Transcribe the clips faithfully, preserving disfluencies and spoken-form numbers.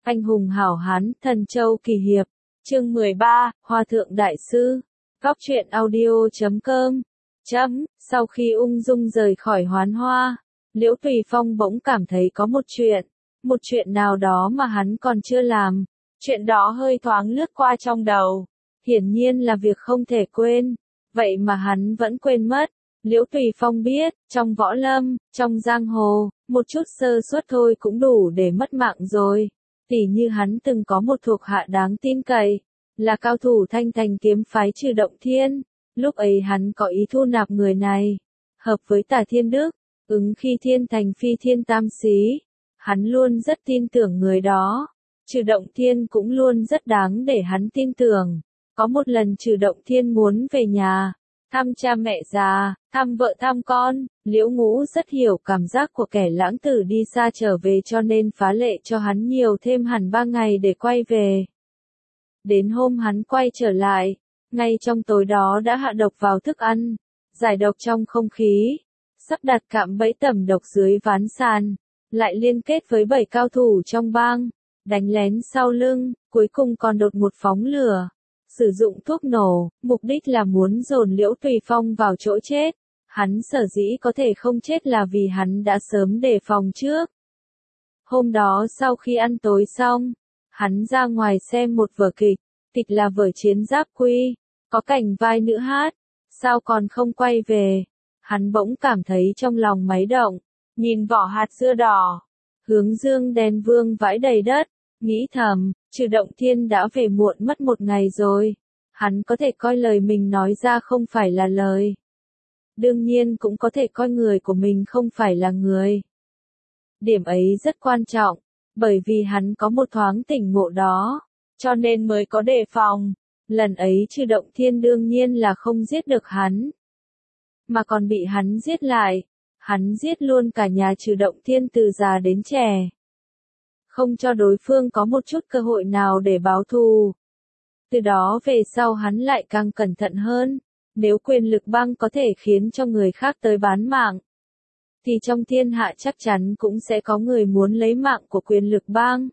Anh hùng hảo hán, thần châu kỳ hiệp. Chương mười ba, Hòa thượng đại sư. Góc truyện audio chấm com. Chấm, sau khi ung dung rời khỏi Hoán Hoa, Liễu Tùy Phong bỗng cảm thấy có một chuyện, một chuyện nào đó mà hắn còn chưa làm. Chuyện đó hơi thoáng lướt qua trong đầu, hiển nhiên là việc không thể quên, vậy mà hắn vẫn quên mất. Liễu Tùy Phong biết, trong võ lâm, trong giang hồ, một chút sơ suất thôi cũng đủ để mất mạng rồi. Tỉ như hắn từng có một thuộc hạ đáng tin cậy, là cao thủ Thanh Thành kiếm phái Trừ Động Thiên, lúc ấy hắn có ý thu nạp người này, hợp với Tả Thiên Đức, ứng khi thiên thành phi thiên tam xí, hắn luôn rất tin tưởng người đó. Trừ Động Thiên cũng luôn rất đáng để hắn tin tưởng. Có một lần Trừ Động Thiên muốn về nhà, thăm cha mẹ già, thăm vợ thăm con, Liễu Ngũ rất hiểu cảm giác của kẻ lãng tử đi xa trở về cho nên phá lệ cho hắn nhiều thêm hẳn ba ngày để quay về. Đến hôm hắn quay trở lại, ngay trong tối đó đã hạ độc vào thức ăn, giải độc trong không khí, sắp đặt cạm bẫy tẩm độc dưới ván sàn, lại liên kết với bảy cao thủ trong bang, đánh lén sau lưng, cuối cùng còn đột một phóng lửa. Sử dụng thuốc nổ, mục đích là muốn dồn Liễu Tùy Phong vào chỗ chết. Hắn sở dĩ có thể không chết là vì hắn đã sớm đề phòng trước. Hôm đó sau khi ăn tối xong, hắn ra ngoài xem một vở kịch, kịch là vở Chiến Giáp Quy, có cảnh vai nữ hát, sao còn không quay về. Hắn bỗng cảm thấy trong lòng máy động, nhìn vỏ hạt dưa đỏ, hướng dương đen vương vãi đầy đất. Nghĩ thầm, Trừ Động Thiên đã về muộn mất một ngày rồi. Hắn có thể coi lời mình nói ra không phải là lời. Đương nhiên cũng có thể coi người của mình không phải là người. Điểm ấy rất quan trọng, bởi vì hắn có một thoáng tỉnh ngộ đó, cho nên mới có đề phòng. Lần ấy Trừ Động Thiên đương nhiên là không giết được hắn, mà còn bị hắn giết lại. Hắn giết luôn cả nhà Trừ Động Thiên từ già đến trẻ, không cho đối phương có một chút cơ hội nào để báo thù. Từ đó về sau hắn lại càng cẩn thận hơn. Nếu quyền lực bang có thể khiến cho người khác tới bán mạng, thì trong thiên hạ chắc chắn cũng sẽ có người muốn lấy mạng của quyền lực bang.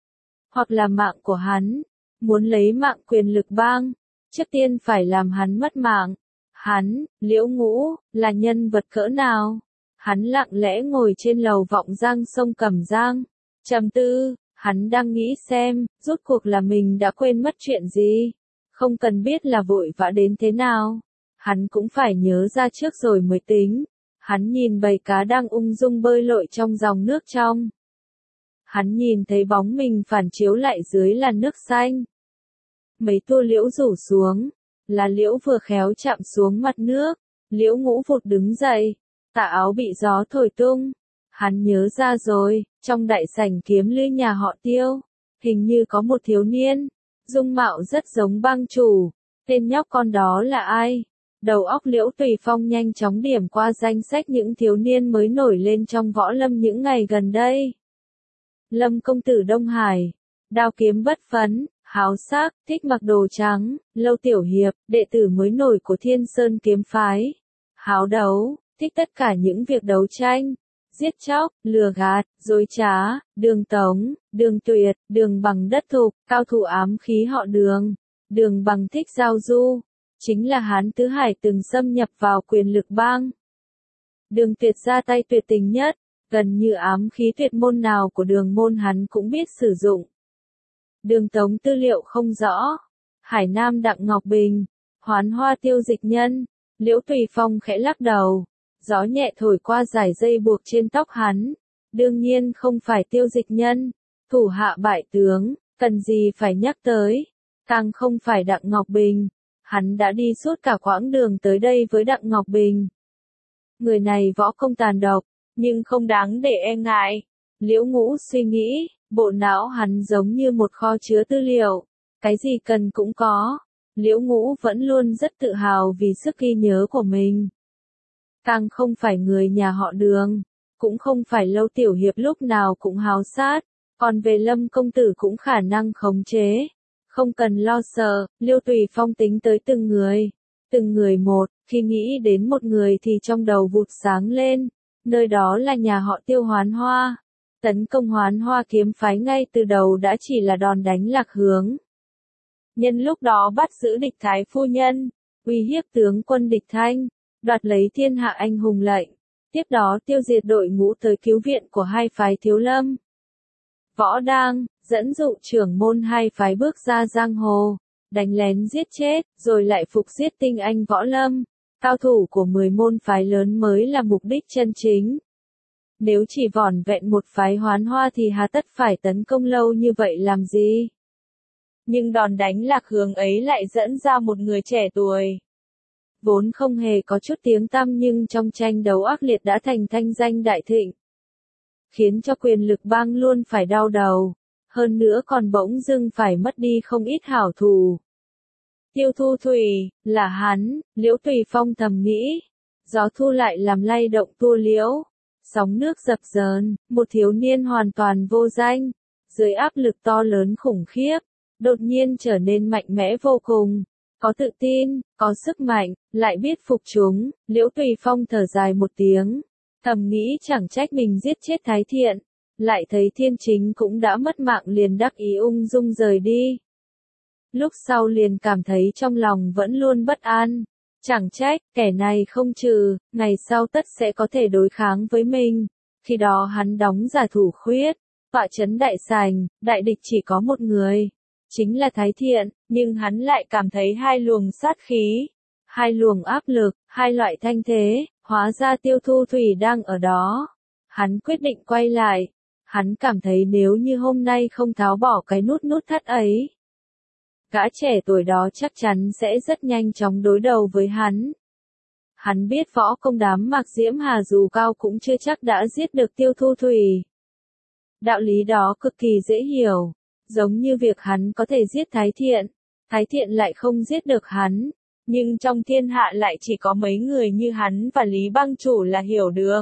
Hoặc là mạng của hắn, muốn lấy mạng quyền lực bang, trước tiên phải làm hắn mất mạng. Hắn, Liễu Ngũ, là nhân vật cỡ nào? Hắn lặng lẽ ngồi trên lầu Vọng Giang sông Cẩm Giang, trầm tư, hắn đang nghĩ xem, rốt cuộc là mình đã quên mất chuyện gì. Không cần biết là vội vã đến thế nào, hắn cũng phải nhớ ra trước rồi mới tính. Hắn nhìn bầy cá đang ung dung bơi lội trong dòng nước trong. Hắn nhìn thấy bóng mình phản chiếu lại dưới làn nước xanh. Mấy tua liễu rủ xuống, là liễu vừa khéo chạm xuống mặt nước. Liễu Ngũ vụt đứng dậy, tà áo bị gió thổi tung. Hắn nhớ ra rồi, trong đại sảnh kiếm lưới nhà họ Tiêu, hình như có một thiếu niên, dung mạo rất giống bang chủ. Tên nhóc con đó là ai? Đầu óc Liễu Tùy Phong nhanh chóng điểm qua danh sách những thiếu niên mới nổi lên trong võ lâm những ngày gần đây. Lâm công tử Đông Hải, đao kiếm bất phấn, háo sắc, thích mặc đồ trắng. Lâu Tiểu Hiệp, đệ tử mới nổi của Thiên Sơn kiếm phái, háo đấu, thích tất cả những việc đấu tranh, giết chóc, lừa gạt, dối trá. Đường Tống, Đường Tuyệt, Đường Bằng đất thục, cao thủ ám khí họ Đường. Đường Bằng thích giao du, chính là Hán Tứ Hải từng xâm nhập vào quyền lực bang. Đường Tuyệt ra tay tuyệt tình nhất, gần như ám khí tuyệt môn nào của đường môn hắn cũng biết sử dụng. Đường Tống tư liệu không rõ. Hải Nam Đặng Ngọc Bình, Hoán Hoa Tiêu Dịch Nhân. Liễu Tùy Phong khẽ lắc đầu, gió nhẹ thổi qua dải dây buộc trên tóc hắn. Đương nhiên không phải Tiêu Dịch Nhân, thủ hạ bại tướng, cần gì phải nhắc tới. Càng không phải Đặng Ngọc Bình, hắn đã đi suốt cả quãng đường tới đây với Đặng Ngọc Bình. Người này võ công tàn độc, nhưng không đáng để e ngại. Liễu Ngũ suy nghĩ, bộ não hắn giống như một kho chứa tư liệu, cái gì cần cũng có. Liễu Ngũ vẫn luôn rất tự hào vì sức ghi nhớ của mình. Càng không phải người nhà họ Đường, cũng không phải Lâu Tiểu Hiệp lúc nào cũng háo sát, còn về Lâm công tử cũng khả năng khống chế. Không cần lo sợ, Liễu Tùy Phong tính tới từng người, từng người một. Khi nghĩ đến một người thì trong đầu vụt sáng lên, nơi đó là nhà họ Tiêu Hoán Hoa. Tấn công Hoán Hoa kiếm phái ngay từ đầu đã chỉ là đòn đánh lạc hướng. Nhân lúc đó bắt giữ địch thái phu nhân, uy hiếp tướng quân địch Thanh, đoạt lấy thiên hạ anh hùng lệnh. Tiếp đó tiêu diệt đội ngũ tới cứu viện của hai phái Thiếu Lâm, Võ Đang, dẫn dụ trưởng môn hai phái bước ra giang hồ, đánh lén giết chết, rồi lại phục giết tinh anh Võ Lâm. Cao thủ của mười môn phái lớn mới là mục đích chân chính. Nếu chỉ vỏn vẹn một phái Hoán Hoa thì hà tất phải tấn công lâu như vậy làm gì? Nhưng đòn đánh lạc hướng ấy lại dẫn ra một người trẻ tuổi. Vốn không hề có chút tiếng tăm nhưng trong tranh đấu ác liệt đã thành thanh danh đại thịnh. Khiến cho quyền lực bang luôn phải đau đầu. Hơn nữa còn bỗng dưng phải mất đi không ít hảo thù. Tiêu Thu Thủy, là hắn, Liễu Tùy Phong thầm nghĩ. Gió thu lại làm lay động tua liễu. Sóng nước dập dờn, một thiếu niên hoàn toàn vô danh. Dưới áp lực to lớn khủng khiếp, đột nhiên trở nên mạnh mẽ vô cùng. Có tự tin, có sức mạnh, lại biết phục chúng. Liễu Tùy Phong thở dài một tiếng. Thầm nghĩ chẳng trách mình giết chết Thái Thiện. Lại thấy Thiên Chính cũng đã mất mạng liền đắc ý ung dung rời đi. Lúc sau liền cảm thấy trong lòng vẫn luôn bất an. Chẳng trách, kẻ này không trừ, ngày sau tất sẽ có thể đối kháng với mình. Khi đó hắn đóng giả thủ khuyết, tọa chấn đại sảnh, đại địch chỉ có một người. Chính là Thái Thiện, nhưng hắn lại cảm thấy hai luồng sát khí, hai luồng áp lực, hai loại thanh thế, hóa ra Tiêu Thu Thủy đang ở đó. Hắn quyết định quay lại. Hắn cảm thấy nếu như hôm nay không tháo bỏ cái nút nút thắt ấy, gã trẻ tuổi đó chắc chắn sẽ rất nhanh chóng đối đầu với hắn. Hắn biết võ công đám Mạc Diễm Hà dù cao cũng chưa chắc đã giết được Tiêu Thu Thủy. Đạo lý đó cực kỳ dễ hiểu, giống như việc hắn có thể giết Thái Thiện, Thái Thiện lại không giết được hắn, nhưng trong thiên hạ lại chỉ có mấy người như hắn và Lý Bang Chủ là hiểu được.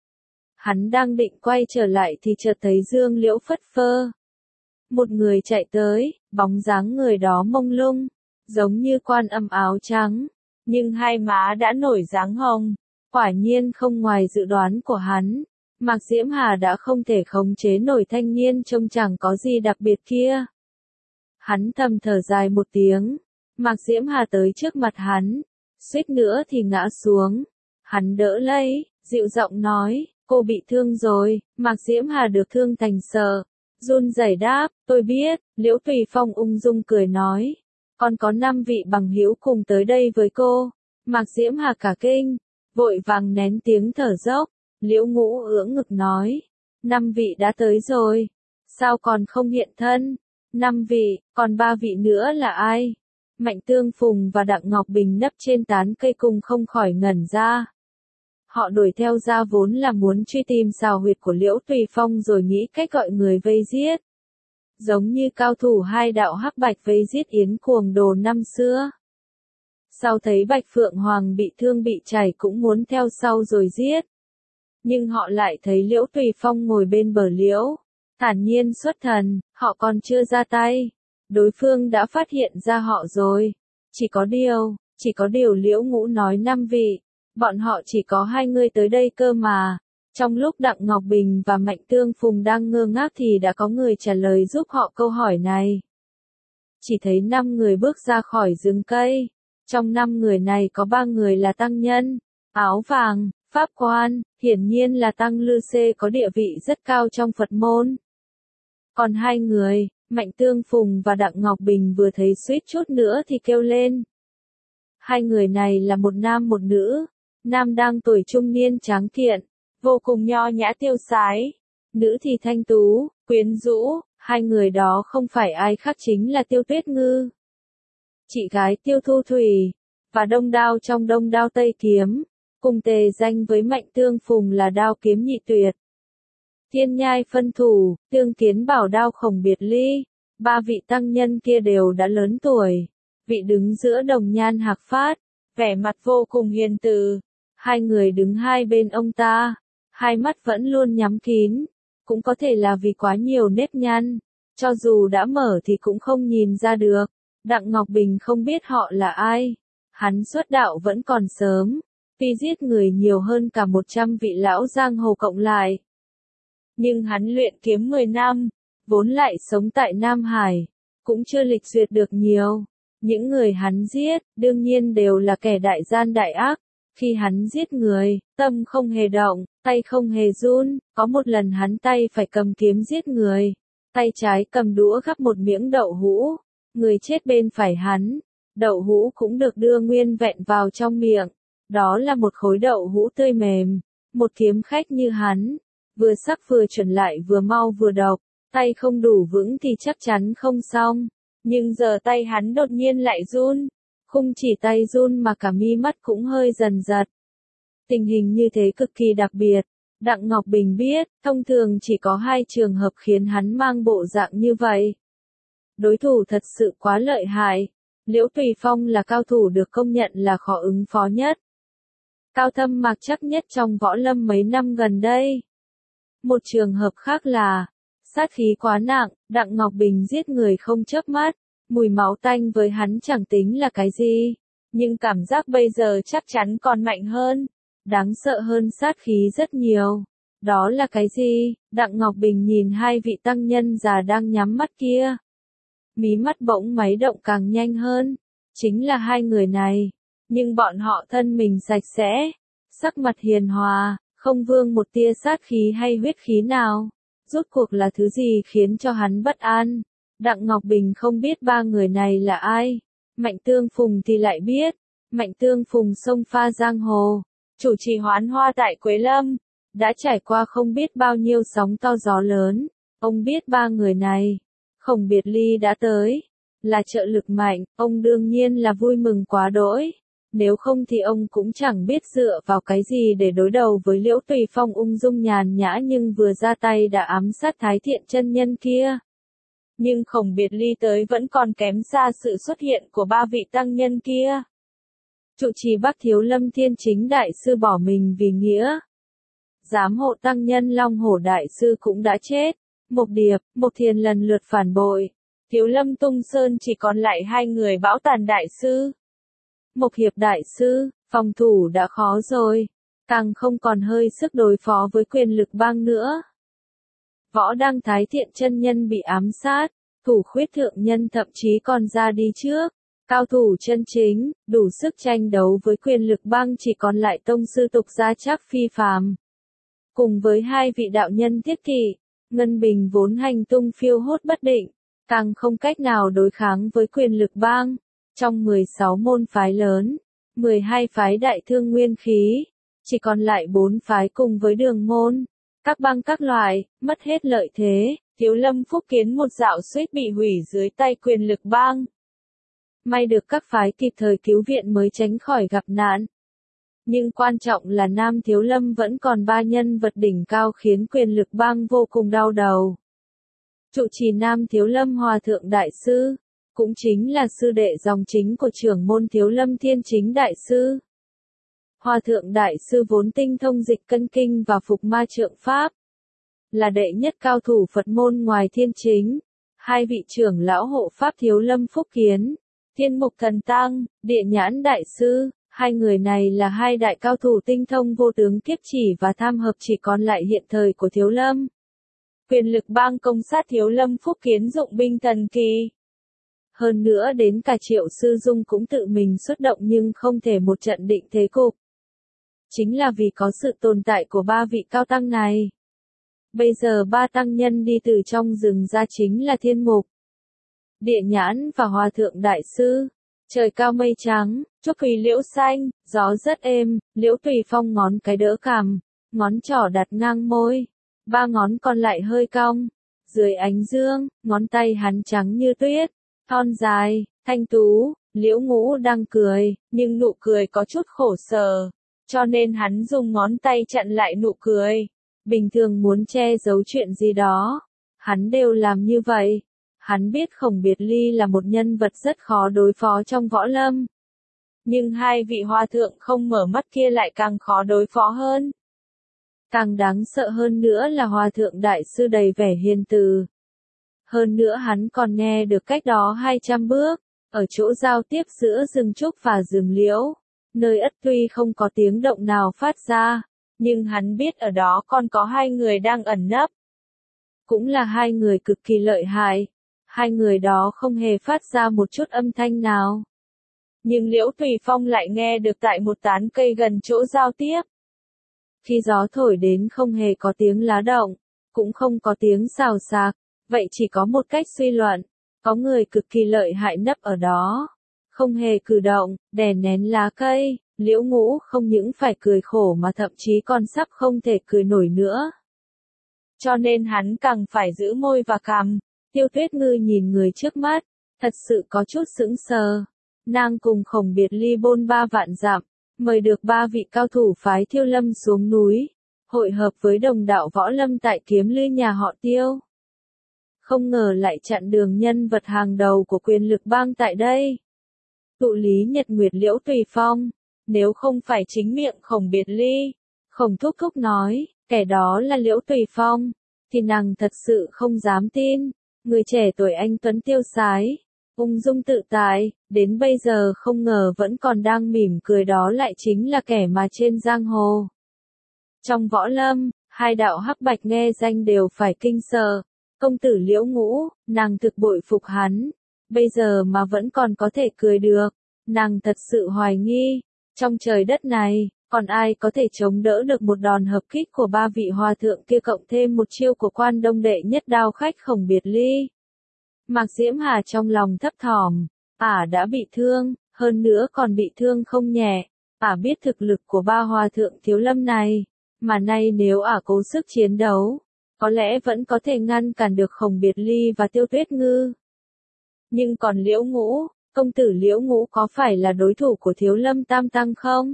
Hắn đang định quay trở lại thì chợt thấy Dương Liễu phất phơ. Một người chạy tới, bóng dáng người đó mông lung, giống như Quan Âm áo trắng, nhưng hai má đã nổi dáng hồng. Quả nhiên không ngoài dự đoán của hắn, Mạc Diễm Hà đã không thể khống chế nổi thanh niên trông chẳng có gì đặc biệt kia. Hắn thầm thở dài một tiếng, Mạc Diễm Hà tới trước mặt hắn, suýt nữa thì ngã xuống. Hắn đỡ lấy, dịu giọng nói, cô bị thương rồi. Mạc Diễm Hà được thương thành sợ, run rẩy đáp, tôi biết. Liễu Tùy Phong ung dung cười nói, còn có năm vị bằng hữu cùng tới đây với cô. Mạc Diễm Hà cả kinh, vội vàng nén tiếng thở dốc. Liễu Ngũ ưỡn ngực nói, năm vị đã tới rồi, sao còn không hiện thân? Năm vị, còn ba vị nữa là ai? Mạnh Tương Phùng và Đặng Ngọc Bình nấp trên tán cây cùng không khỏi ngẩn ra. Họ đuổi theo ra vốn là muốn truy tìm xào huyệt của Liễu Tùy Phong rồi nghĩ cách gọi người vây giết. Giống như cao thủ hai đạo hắc bạch vây giết Yến Cuồng Đồ năm xưa. Sau thấy Bạch Phượng Hoàng bị thương bị chảy cũng muốn theo sau rồi giết. Nhưng họ lại thấy Liễu Tùy Phong ngồi bên bờ liễu, thản nhiên xuất thần, họ còn chưa ra tay. Đối phương đã phát hiện ra họ rồi. Chỉ có điều, chỉ có điều Liễu Ngũ nói năm vị. Bọn họ chỉ có hai người tới đây cơ mà. Trong lúc Đặng Ngọc Bình và Mạnh Tương Phùng đang ngơ ngác thì đã có người trả lời giúp họ câu hỏi này. Chỉ thấy năm người bước ra khỏi rừng cây. Trong năm người này có ba người là tăng nhân, áo vàng, pháp quan, hiển nhiên là tăng Lư Xê có địa vị rất cao trong Phật môn. Còn hai người, Mạnh Tương Phùng và Đặng Ngọc Bình vừa thấy suýt chút nữa thì kêu lên. Hai người này là một nam một nữ. Nam đang tuổi trung niên tráng kiện, vô cùng nho nhã tiêu sái. Nữ thì thanh tú, quyến rũ. Hai người đó không phải ai khác chính là Tiêu Tuyết Ngư, chị gái Tiêu Thu Thủy, và Đông Đao trong Đông Đao Tây Kiếm, cùng tề danh với Mạnh Tương Phùng là đao kiếm nhị tuyệt. Thiên nhai phân thủ, tương kiến bảo đao khổng biệt ly. Ba vị tăng nhân kia đều đã lớn tuổi. Vị đứng giữa đồng nhan hạc phát, vẻ mặt vô cùng hiền từ. Hai người đứng hai bên ông ta, hai mắt vẫn luôn nhắm kín, cũng có thể là vì quá nhiều nếp nhăn, cho dù đã mở thì cũng không nhìn ra được. Đặng Ngọc Bình không biết họ là ai, hắn xuất đạo vẫn còn sớm, tuy giết người nhiều hơn cả một trăm vị lão giang hồ cộng lại. Nhưng hắn luyện kiếm mười năm, vốn lại sống tại Nam Hải, cũng chưa lịch duyệt được nhiều. Những người hắn giết, đương nhiên đều là kẻ đại gian đại ác. Khi hắn giết người, tâm không hề động, tay không hề run, có một lần hắn tay phải cầm kiếm giết người, tay trái cầm đũa gắp một miếng đậu hũ, người chết bên phải hắn, đậu hũ cũng được đưa nguyên vẹn vào trong miệng, đó là một khối đậu hũ tươi mềm, một kiếm khách như hắn, vừa sắc vừa chuẩn lại vừa mau vừa độc, tay không đủ vững thì chắc chắn không xong, nhưng giờ tay hắn đột nhiên lại run. Không chỉ tay run mà cả mi mắt cũng hơi dần giật. Tình hình như thế cực kỳ đặc biệt. Đặng Ngọc Bình biết, thông thường chỉ có hai trường hợp khiến hắn mang bộ dạng như vậy. Đối thủ thật sự quá lợi hại. Liễu Tùy Phong là cao thủ được công nhận là khó ứng phó nhất. Cao thâm mạc chắc nhất trong võ lâm mấy năm gần đây. Một trường hợp khác là, sát khí quá nặng, Đặng Ngọc Bình giết người không chớp mắt. Mùi máu tanh với hắn chẳng tính là cái gì, nhưng cảm giác bây giờ chắc chắn còn mạnh hơn, đáng sợ hơn sát khí rất nhiều. Đó là cái gì? Đặng Ngọc Bình nhìn hai vị tăng nhân già đang nhắm mắt kia. Mí mắt bỗng máy động càng nhanh hơn, chính là hai người này, nhưng bọn họ thân mình sạch sẽ, sắc mặt hiền hòa, không vương một tia sát khí hay huyết khí nào. Rốt cuộc là thứ gì khiến cho hắn bất an? Đặng Ngọc Bình không biết ba người này là ai, Mạnh Tương Phùng thì lại biết, Mạnh Tương Phùng sông pha giang hồ, chủ trì hoán hoa tại Quế Lâm, đã trải qua không biết bao nhiêu sóng to gió lớn, ông biết ba người này, Khổng Biệt Ly đã tới, là trợ lực mạnh, ông đương nhiên là vui mừng quá đỗi, nếu không thì ông cũng chẳng biết dựa vào cái gì để đối đầu với Liễu Tùy Phong ung dung nhàn nhã nhưng vừa ra tay đã ám sát Thái Thiện chân nhân kia. Nhưng Khổng Biệt Ly tới vẫn còn kém xa sự xuất hiện của ba vị tăng nhân kia. Trụ trì Bắc Thiếu Lâm Thiên Chính Đại Sư bỏ mình vì nghĩa. Giám hộ tăng nhân Long Hổ Đại Sư cũng đã chết. Mộc Điệp, Mộc Thiền lần lượt phản bội. Thiếu Lâm Tung Sơn chỉ còn lại hai người Bão Tàn Đại Sư. Mộc Hiệp Đại Sư, phòng thủ đã khó rồi. Càng không còn hơi sức đối phó với quyền lực bang nữa. Võ Đăng Thái Thiện chân nhân bị ám sát, Thủ Khuyết thượng nhân thậm chí còn ra đi trước. Cao thủ chân chính, đủ sức tranh đấu với quyền lực bang chỉ còn lại tông sư Tục Gia Trác Phi Phàm. Cùng với hai vị đạo nhân Thiết Kỷ, Ngân Bình vốn hành tung phiêu hốt bất định, càng không cách nào đối kháng với quyền lực bang. Trong mười sáu môn phái lớn, mười hai phái đại thương nguyên khí, chỉ còn lại bốn phái cùng với đường môn. Các bang các loại, mất hết lợi thế, Thiếu Lâm Phúc Kiến một dạo suýt bị hủy dưới tay quyền lực bang. May được các phái kịp thời cứu viện mới tránh khỏi gặp nạn. Nhưng quan trọng là Nam Thiếu Lâm vẫn còn ba nhân vật đỉnh cao khiến quyền lực bang vô cùng đau đầu. Trụ trì Nam Thiếu Lâm Hòa Thượng Đại Sư, cũng chính là sư đệ dòng chính của trưởng môn Thiếu Lâm Thiên Chính Đại Sư. Hòa Thượng Đại Sư vốn tinh thông dịch cân kinh và phục ma trượng pháp, là đệ nhất cao thủ Phật môn ngoài Thiên Chính. Hai vị trưởng lão hộ pháp Thiếu Lâm Phúc Kiến, Thiên Mục Thần Tăng, Địa Nhãn Đại Sư, hai người này là hai đại cao thủ tinh thông vô tướng kiếp chỉ và tham hợp chỉ còn lại hiện thời của Thiếu Lâm. Quyền lực bang công sát Thiếu Lâm Phúc Kiến dụng binh thần kỳ. Hơn nữa đến cả Triệu Sư Dung cũng tự mình xuất động nhưng không thể một trận định thế cục. Chính là vì có sự tồn tại của ba vị cao tăng này. Bây giờ ba tăng nhân đi từ trong rừng ra chính là Thiên Mục, Địa Nhãn và Hòa Thượng Đại Sư. Trời cao mây trắng, trúc thủy liễu xanh, gió rất êm, Liễu Tùy Phong ngón cái đỡ cằm, ngón trỏ đặt ngang môi, ba ngón còn lại hơi cong. Dưới ánh dương, ngón tay hắn trắng như tuyết, thon dài, thanh tú. Liễu Ngũ đang cười, nhưng nụ cười có chút khổ sở, cho nên hắn dùng ngón tay chặn lại nụ cười. Bình thường muốn che giấu chuyện gì đó, hắn đều làm như vậy. Hắn biết Khổng Biệt Ly là một nhân vật rất khó đối phó trong võ lâm. Nhưng hai vị hòa thượng không mở mắt kia lại càng khó đối phó hơn. Càng đáng sợ hơn nữa là Hòa Thượng Đại Sư đầy vẻ hiền từ. Hơn nữa hắn còn nghe được cách đó hai trăm bước, ở chỗ giao tiếp giữa rừng trúc và rừng liễu, nơi ất tuy không có tiếng động nào phát ra, nhưng hắn biết ở đó còn có hai người đang ẩn nấp. cũng là hai người cực kỳ lợi hại. Hai người đó không hề phát ra một chút âm thanh nào. Nhưng Liễu Tùy Phong lại nghe được tại một tán cây gần chỗ giao tiếp. Khi gió thổi đến không hề có tiếng lá động, cũng không có tiếng xào xạc, vậy chỉ có một cách suy luận, có người cực kỳ lợi hại nấp ở đó. Không hề cử động, đè nén lá cây, Liễu Ngũ không những phải cười khổ mà thậm chí còn sắp không thể cười nổi nữa. Cho nên hắn càng phải giữ môi và cằm. Tiêu Tuyết Ngư nhìn người trước mắt, thật sự có chút sững sờ. Nàng cùng Khổng Biệt Ly bôn ba vạn dặm, mời được ba vị cao thủ phái Thiêu Lâm xuống núi, hội hợp với đồng đạo võ lâm tại Kiếm Lư nhà họ Tiêu. Không ngờ lại chặn đường nhân vật hàng đầu của quyền lực bang tại đây. Tụ lý Nhật Nguyệt Liễu Tùy Phong, nếu không phải chính miệng Khổng Biệt Ly, Khổng Thúc Thúc nói, kẻ đó là Liễu Tùy Phong, thì nàng thật sự không dám tin. Người trẻ tuổi anh tuấn tiêu sái, ung dung tự tại, đến bây giờ không ngờ vẫn còn đang mỉm cười, đó lại chính là kẻ mà trên giang hồ. Trong võ lâm, hai đạo hắc bạch nghe danh đều phải kinh sợ. Công tử Liễu Ngũ, nàng thực bội phục hắn, bây giờ mà vẫn còn có thể cười được, nàng thật sự hoài nghi, trong trời đất này, còn ai có thể chống đỡ được một đòn hợp kích của ba vị hòa thượng kia cộng thêm một chiêu của Quan Đông đệ nhất đao khách Khổng Biệt Ly. Mạc Diễm Hà trong lòng thấp thỏm, ả đã bị thương, hơn nữa còn bị thương không nhẹ, ả biết thực lực của ba hòa thượng Thiếu Lâm này, mà nay nếu ả cố sức chiến đấu, có lẽ vẫn có thể ngăn cản được Khổng Biệt Ly và Tiêu Tuyết Ngư. Nhưng còn Liễu Ngũ, công tử Liễu Ngũ có phải là đối thủ của Thiếu Lâm Tam Tăng không?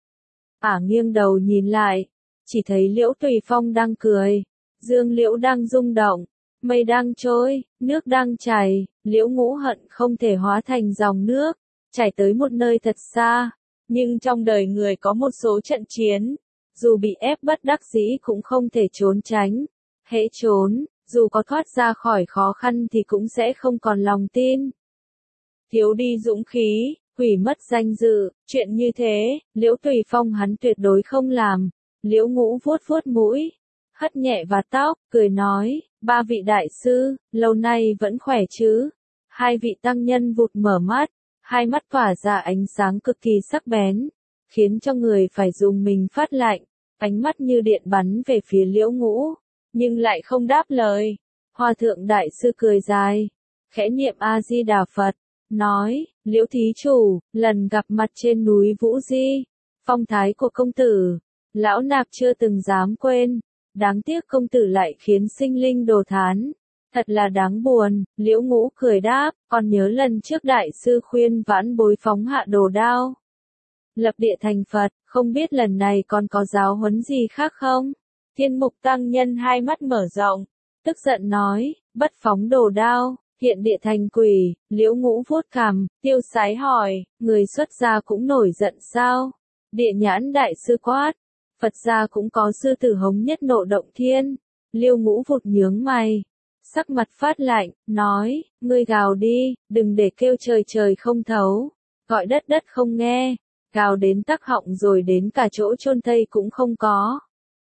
Ả nghiêng đầu nhìn lại, chỉ thấy Liễu Tùy Phong đang cười, dương liễu đang rung động, mây đang trôi, nước đang chảy, Liễu Ngũ hận không thể hóa thành dòng nước, chảy tới một nơi thật xa. Nhưng trong đời người có một số trận chiến, dù bị ép bất đắc dĩ cũng không thể trốn tránh. Hễ trốn, dù có thoát ra khỏi khó khăn thì cũng sẽ không còn lòng tin. Thiếu đi dũng khí, hủy mất danh dự, chuyện như thế, Liễu Tùy Phong hắn tuyệt đối không làm. Liễu Ngũ vuốt vuốt mũi, hất nhẹ vạt tóc, cười nói, ba vị đại sư, lâu nay vẫn khỏe chứ? Hai vị tăng nhân vụt mở mắt, hai mắt tỏa ra ánh sáng cực kỳ sắc bén, khiến cho người phải dùng mình phát lạnh, ánh mắt như điện bắn về phía Liễu Ngũ, nhưng lại không đáp lời. Hòa thượng đại sư cười dài, khẽ niệm A Di Đà Phật, nói, Liễu thí chủ, lần gặp mặt trên núi Vũ Di, phong thái của công tử, lão nạp chưa từng dám quên, đáng tiếc công tử lại khiến sinh linh đồ thán, thật là đáng buồn. Liễu Ngũ cười đáp, còn nhớ lần trước đại sư khuyên vãn bối phóng hạ đồ đao, lập địa thành Phật, không biết lần này còn có giáo huấn gì khác không? Thiên Mục tăng nhân hai mắt mở rộng, tức giận nói, bất phóng đồ đao, hiện địa thành quỷ. Liễu Ngũ vuốt cằm, tiêu sái hỏi, người xuất gia cũng nổi giận sao? Địa nhãn đại sư quát, Phật gia cũng có sư tử hống nhất nộ động thiên. Liễu Ngũ vụt nhướng mày, sắc mặt phát lạnh, nói, ngươi gào đi, đừng để kêu trời trời không thấu, gọi đất đất không nghe, gào đến tắc họng rồi đến cả chỗ chôn thây cũng không có.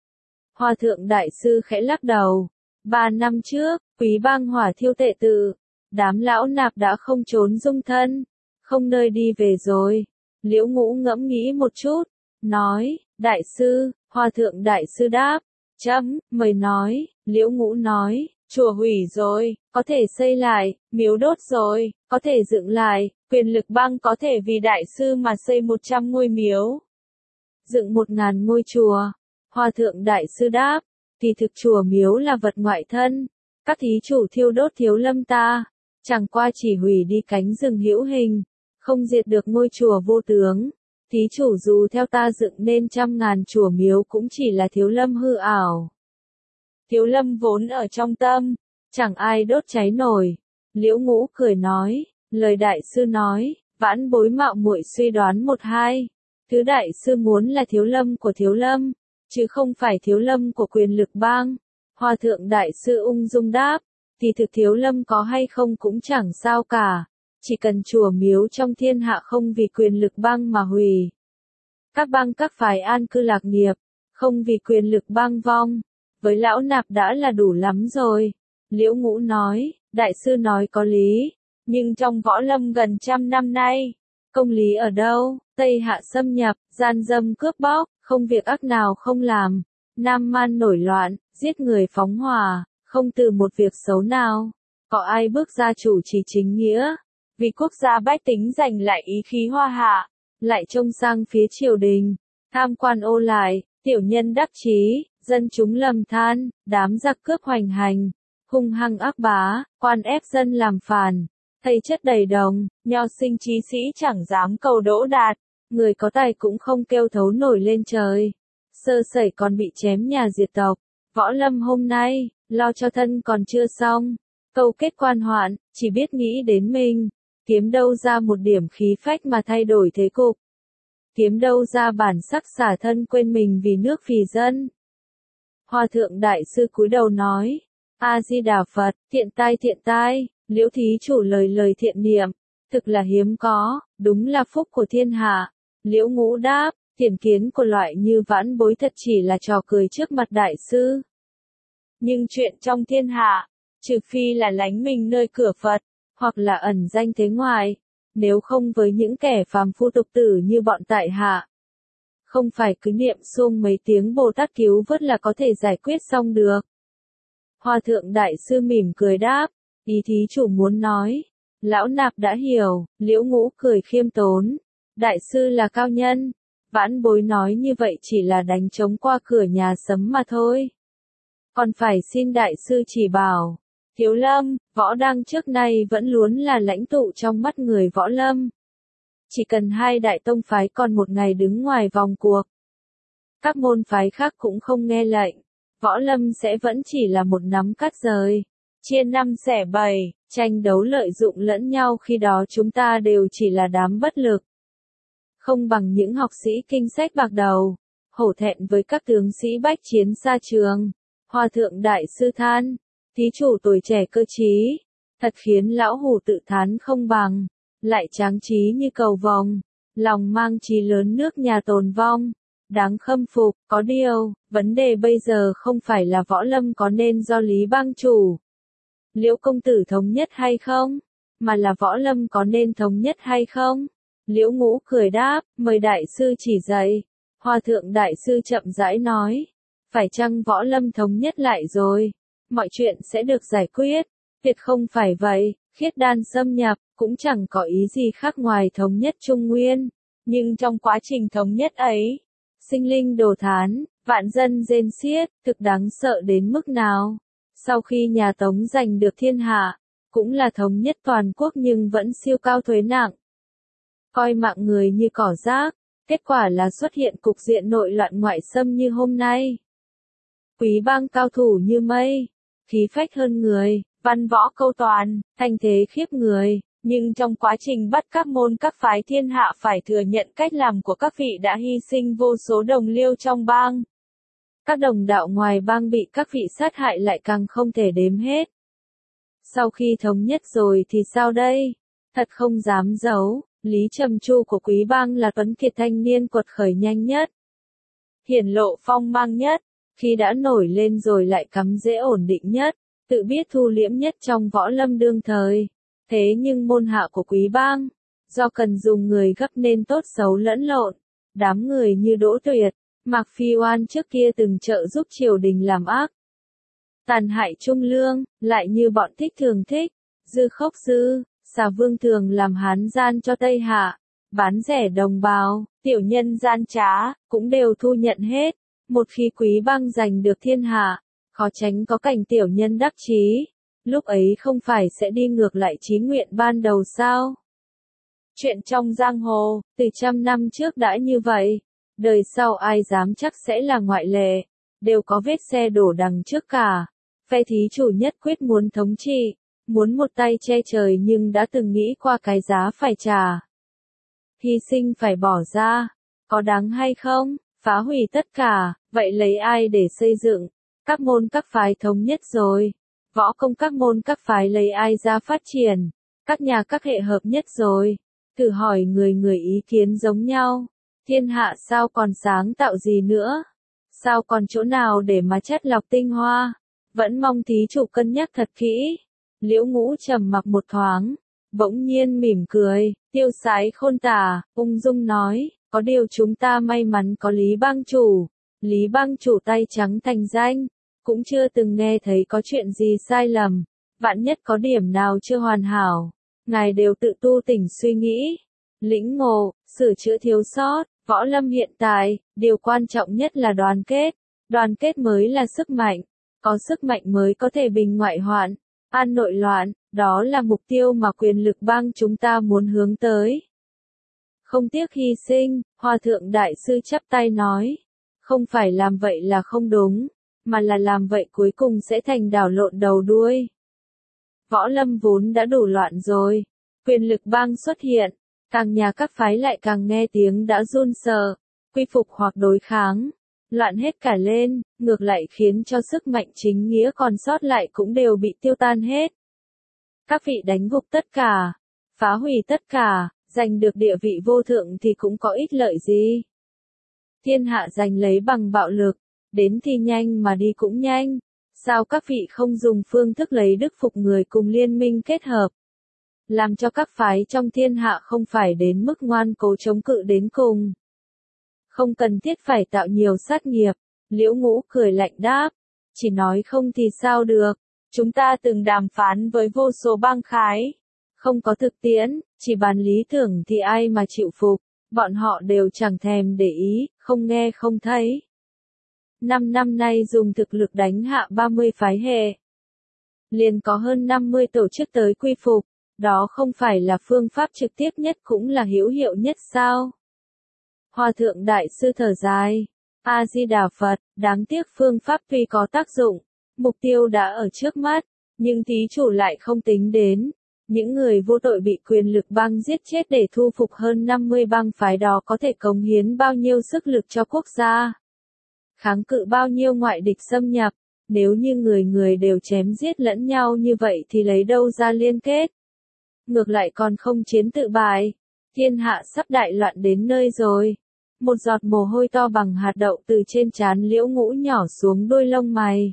Hòa thượng đại sư khẽ lắc đầu, ba năm trước, Quý Bang hỏa thiêu tệ tự, đám lão nạp đã không trốn dung thân, không nơi đi về rồi. Liễu Ngũ ngẫm nghĩ một chút, nói, đại sư. Hòa thượng đại sư đáp, chấm, mời nói. Liễu Ngũ nói, chùa hủy rồi, có thể xây lại, miếu đốt rồi, có thể dựng lại, quyền lực bang có thể vì đại sư mà xây một trăm ngôi miếu, dựng một ngàn ngôi chùa. Hòa thượng đại sư đáp, thì thực chùa miếu là vật ngoại thân, các thí chủ thiêu đốt Thiếu Lâm ta, chẳng qua chỉ hủy đi cánh rừng hữu hình, không diệt được ngôi chùa vô tướng. Thí chủ dù theo ta dựng nên trăm ngàn chùa miếu cũng chỉ là Thiếu Lâm hư ảo. Thiếu Lâm vốn ở trong tâm, chẳng ai đốt cháy nổi. Liễu Ngũ cười nói, lời đại sư nói, vãn bối mạo muội suy đoán một hai. Thứ đại sư muốn là Thiếu Lâm của Thiếu Lâm, chứ không phải Thiếu Lâm của quyền lực bang. Hòa thượng đại sư ung dung đáp, thì thực Thiếu Lâm có hay không cũng chẳng sao cả, chỉ cần chùa miếu trong thiên hạ không vì quyền lực bang mà hủy. Các bang các phái an cư lạc nghiệp, không vì quyền lực bang vong, với lão nạp đã là đủ lắm rồi. Liễu Ngũ nói, đại sư nói có lý, nhưng trong võ lâm gần trăm năm nay, công lý ở đâu, Tây Hạ xâm nhập, gian dâm cướp bóc, không việc ác nào không làm, Nam Man nổi loạn, giết người phóng hỏa, không từ một việc xấu nào, có ai bước ra chủ trì chính nghĩa, vì quốc gia bách tính giành lại ý khí hoa hạ, lại trông sang phía triều đình, tham quan ô lại, tiểu nhân đắc chí, dân chúng lầm than, đám giặc cướp hoành hành, hung hăng ác bá, quan ép dân làm phản, thầy chất đầy đồng, nho sinh trí sĩ chẳng dám cầu đỗ đạt, người có tài cũng không kêu thấu nổi lên trời, sơ sẩy còn bị chém nhà diệt tộc, võ lâm hôm nay, lo cho thân còn chưa xong, câu kết quan hoạn, chỉ biết nghĩ đến mình, kiếm đâu ra một điểm khí phách mà thay đổi thế cục, kiếm đâu ra bản sắc xả thân quên mình vì nước vì dân. Hòa thượng đại sư cúi đầu nói, A-di-đà Phật, thiện tai thiện tai, Liễu thí chủ lời lời thiện niệm, thực là hiếm có, đúng là phúc của thiên hạ. Liễu Ngũ đáp, thiện kiến của loại như vãn bối thật chỉ là trò cười trước mặt đại sư. Nhưng chuyện trong thiên hạ, trừ phi là lánh mình nơi cửa Phật, hoặc là ẩn danh thế ngoài, nếu không với những kẻ phàm phu tục tử như bọn tại hạ. Không phải cứ niệm xuông mấy tiếng Bồ Tát cứu vớt là có thể giải quyết xong được. Hòa thượng đại sư mỉm cười đáp, ý thí chủ muốn nói. Lão nạp đã hiểu, Liễu Ngũ cười khiêm tốn. Đại sư là cao nhân. Vãn bối nói như vậy chỉ là đánh trống qua cửa nhà sấm mà thôi. Còn phải xin đại sư chỉ bảo. Thiếu lâm, võ đăng trước nay vẫn luôn là lãnh tụ trong mắt người võ lâm. Chỉ cần hai đại tông phái còn một ngày đứng ngoài vòng cuộc. Các môn phái khác cũng không nghe lệnh. Võ lâm sẽ vẫn chỉ là một nắm cát rời. Chia năm xẻ bảy, tranh đấu lợi dụng lẫn nhau khi đó chúng ta đều chỉ là đám bất lực. Không bằng những học sĩ kinh sách bạc đầu. Hổ thẹn với các tướng sĩ bách chiến xa trường. Hòa thượng đại sư than. Thí chủ tuổi trẻ cơ trí. Thật khiến lão hủ tự thán không bằng. Lại tráng trí như cầu vồng. Lòng mang chí lớn nước nhà tồn vong. Đáng khâm phục, có điều, vấn đề bây giờ không phải là võ lâm có nên do Lý Bang chủ. Liễu công tử thống nhất hay không? Mà là võ lâm có nên thống nhất hay không? Liễu Ngũ cười đáp, mời đại sư chỉ dạy. Hòa thượng đại sư chậm rãi nói. Phải chăng võ lâm thống nhất lại rồi? Mọi chuyện sẽ được giải quyết. Việc không phải vậy, khiết đan xâm nhập, cũng chẳng có ý gì khác ngoài thống nhất Trung Nguyên. Nhưng trong quá trình thống nhất ấy, sinh linh đồ thán, vạn dân rên xiết, thực đáng sợ đến mức nào. Sau khi nhà Tống giành được thiên hạ, cũng là thống nhất toàn quốc nhưng vẫn siêu cao thuế nặng. Coi mạng người như cỏ rác, kết quả là xuất hiện cục diện nội loạn ngoại xâm như hôm nay. Quý bang cao thủ như mây, khí phách hơn người, văn võ câu toàn, thanh thế khiếp người. Nhưng trong quá trình bắt các môn các phái thiên hạ phải thừa nhận cách làm của các vị đã hy sinh vô số đồng liêu trong bang. Các đồng đạo ngoài bang bị các vị sát hại lại càng không thể đếm hết. Sau khi thống nhất rồi thì sao đây? Thật không dám giấu, Lý Trầm Chu của Quý bang là tuấn kiệt thanh niên quật khởi nhanh nhất. Hiển lộ phong mang nhất, khi đã nổi lên rồi lại cắm rễ ổn định nhất, tự biết thu liễm nhất trong võ lâm đương thời. Thế nhưng môn hạ của Quý bang, do cần dùng người gấp nên tốt xấu lẫn lộn, đám người như Đỗ Tuyệt, Mạc Phi Oan trước kia từng trợ giúp triều đình làm ác. Tàn hại trung lương, lại như bọn Thích Thường Thích, Dư Khốc Dư, Xà Vương Thường làm hán gian cho Tây Hạ, bán rẻ đồng bào, tiểu nhân gian trá, cũng đều thu nhận hết. Một khi Quý bang giành được thiên hạ, khó tránh có cảnh tiểu nhân đắc chí. Lúc ấy không phải sẽ đi ngược lại chí nguyện ban đầu sao? Chuyện trong giang hồ, từ trăm năm trước đã như vậy. Đời sau ai dám chắc sẽ là ngoại lệ. Đều có vết xe đổ đằng trước cả. Phe thí chủ nhất quyết muốn thống trị. Muốn một tay che trời nhưng đã từng nghĩ qua cái giá phải trả. Hy sinh phải bỏ ra. Có đáng hay không? Phá hủy tất cả. Vậy lấy ai để xây dựng? Các môn các phái thống nhất rồi. Võ công các môn các phái lấy ai ra phát triển, các nhà các hệ hợp nhất rồi, thử hỏi người người ý kiến giống nhau, thiên hạ sao còn sáng tạo gì nữa, sao còn chỗ nào để mà chất lọc tinh hoa, Vẫn mong thí chủ cân nhắc thật kỹ. Liễu Ngũ trầm mặc một thoáng, bỗng nhiên mỉm cười, tiêu sái khôn tả, ung dung nói, có điều chúng ta may mắn có Lý bang chủ. Lý bang chủ tay trắng thành danh, cũng chưa từng nghe thấy có chuyện gì sai lầm, vạn nhất có điểm nào chưa hoàn hảo, ngài đều tự tu tỉnh suy nghĩ, lĩnh ngộ, sửa chữa thiếu sót. Võ lâm hiện tại, điều quan trọng nhất là đoàn kết, đoàn kết mới là sức mạnh, có sức mạnh mới có thể bình ngoại hoạn, an nội loạn, đó là mục tiêu mà quyền lực bang chúng ta muốn hướng tới. Không tiếc hy sinh, Hòa thượng đại sư chắp tay nói, không phải làm vậy là không đúng, mà là làm vậy cuối cùng sẽ thành đảo lộn đầu đuôi. Võ lâm vốn đã đủ loạn rồi, quyền lực bang xuất hiện, càng nhà các phái lại càng nghe tiếng đã run sợ, quy phục hoặc đối kháng, loạn hết cả lên, ngược lại khiến cho sức mạnh chính nghĩa còn sót lại cũng đều bị tiêu tan hết. Các vị đánh gục tất cả, phá hủy tất cả, giành được địa vị vô thượng thì cũng có ích lợi gì. Thiên hạ giành lấy bằng bạo lực, đến thì nhanh mà đi cũng nhanh, sao các vị không dùng phương thức lấy đức phục người cùng liên minh kết hợp, làm cho các phái trong thiên hạ không phải đến mức ngoan cố chống cự đến cùng. Không cần thiết phải tạo nhiều sát nghiệp, Liễu Ngũ cười lạnh đáp, chỉ nói không thì sao được, chúng ta từng đàm phán với vô số bang khái, không có thực tiễn, chỉ bàn lý tưởng thì ai mà chịu phục, bọn họ đều chẳng thèm để ý, không nghe không thấy. Năm năm nay dùng thực lực đánh hạ ba mươi phái hệ, liền có hơn năm mươi tổ chức tới quy phục. Đó không phải là phương pháp trực tiếp nhất cũng là hữu hiệu nhất sao? Hòa thượng đại sư thở dài, A-di-đà Phật, đáng tiếc phương pháp tuy có tác dụng, mục tiêu đã ở trước mắt, nhưng thí chủ lại không tính đến. Những người vô tội bị quyền lực bang giết chết để thu phục hơn năm mươi bang phái đó có thể cống hiến bao nhiêu sức lực cho quốc gia. Kháng cự bao nhiêu ngoại địch xâm nhập, nếu như người người đều chém giết lẫn nhau như vậy thì lấy đâu ra liên kết. Ngược lại còn không chiến tự bại, thiên hạ sắp đại loạn đến nơi rồi. Một giọt mồ hôi to bằng hạt đậu từ trên trán Liễu Ngũ nhỏ xuống đôi lông mày.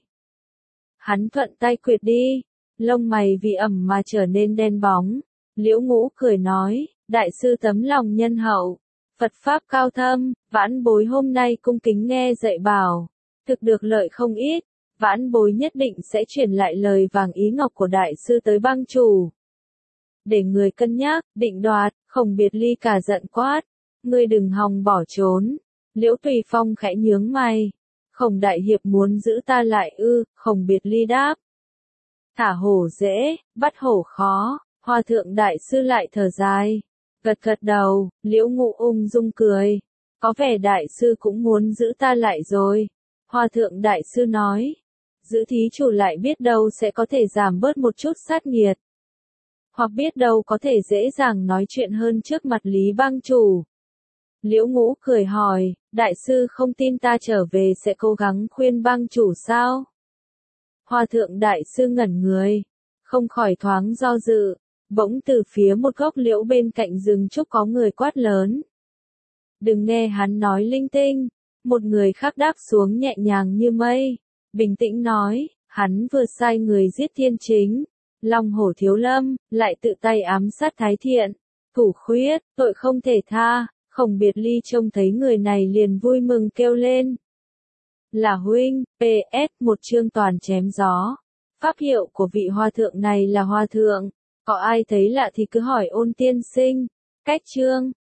Hắn thuận tay quệt đi, lông mày vì ẩm mà trở nên đen bóng. Liễu Ngũ cười nói, đại sư tấm lòng nhân hậu, Phật pháp cao thâm, vãn bối hôm nay cung kính nghe dạy bảo, thực được lợi không ít, vãn bối nhất định sẽ truyền lại lời vàng ý ngọc của đại sư tới bang chủ. Để người cân nhắc, định đoạt, Khổng Biệt Ly cả giận quát, ngươi đừng hòng bỏ trốn. Liễu Tùy Phong khẽ nhướng mày, Khổng đại hiệp muốn giữ ta lại ư? Khổng Biệt Ly đáp, thả hổ dễ, bắt hổ khó. Hòa thượng đại sư lại thở dài, gật gật đầu. Liễu Ngũ ung dung cười, có vẻ đại sư cũng muốn giữ ta lại rồi. Hòa thượng đại sư nói, giữ thí chủ lại biết đâu sẽ có thể giảm bớt một chút sát nghiệt, hoặc biết đâu có thể dễ dàng nói chuyện hơn trước mặt Lý bang chủ. Liễu Ngũ cười hỏi, đại sư không tin ta trở về sẽ cố gắng khuyên bang chủ sao? Hòa thượng đại sư ngẩn người, không khỏi thoáng do dự, bỗng từ phía một gốc liễu bên cạnh rừng trúc có người quát lớn. Đừng nghe hắn nói linh tinh, một người khác đáp xuống nhẹ nhàng như mây, bình tĩnh nói, hắn vừa sai người giết Thiên Chính, Long Hổ Thiếu Lâm, lại tự tay ám sát Thái Thiện, thủ khuyết, tội không thể tha. Khổng Biệt Ly trông thấy người này liền vui mừng kêu lên. Là huynh, pê ét một chương toàn chém gió. Pháp hiệu của vị hòa thượng này là hòa thượng, có ai thấy lạ thì cứ hỏi Ôn tiên sinh. Cách chương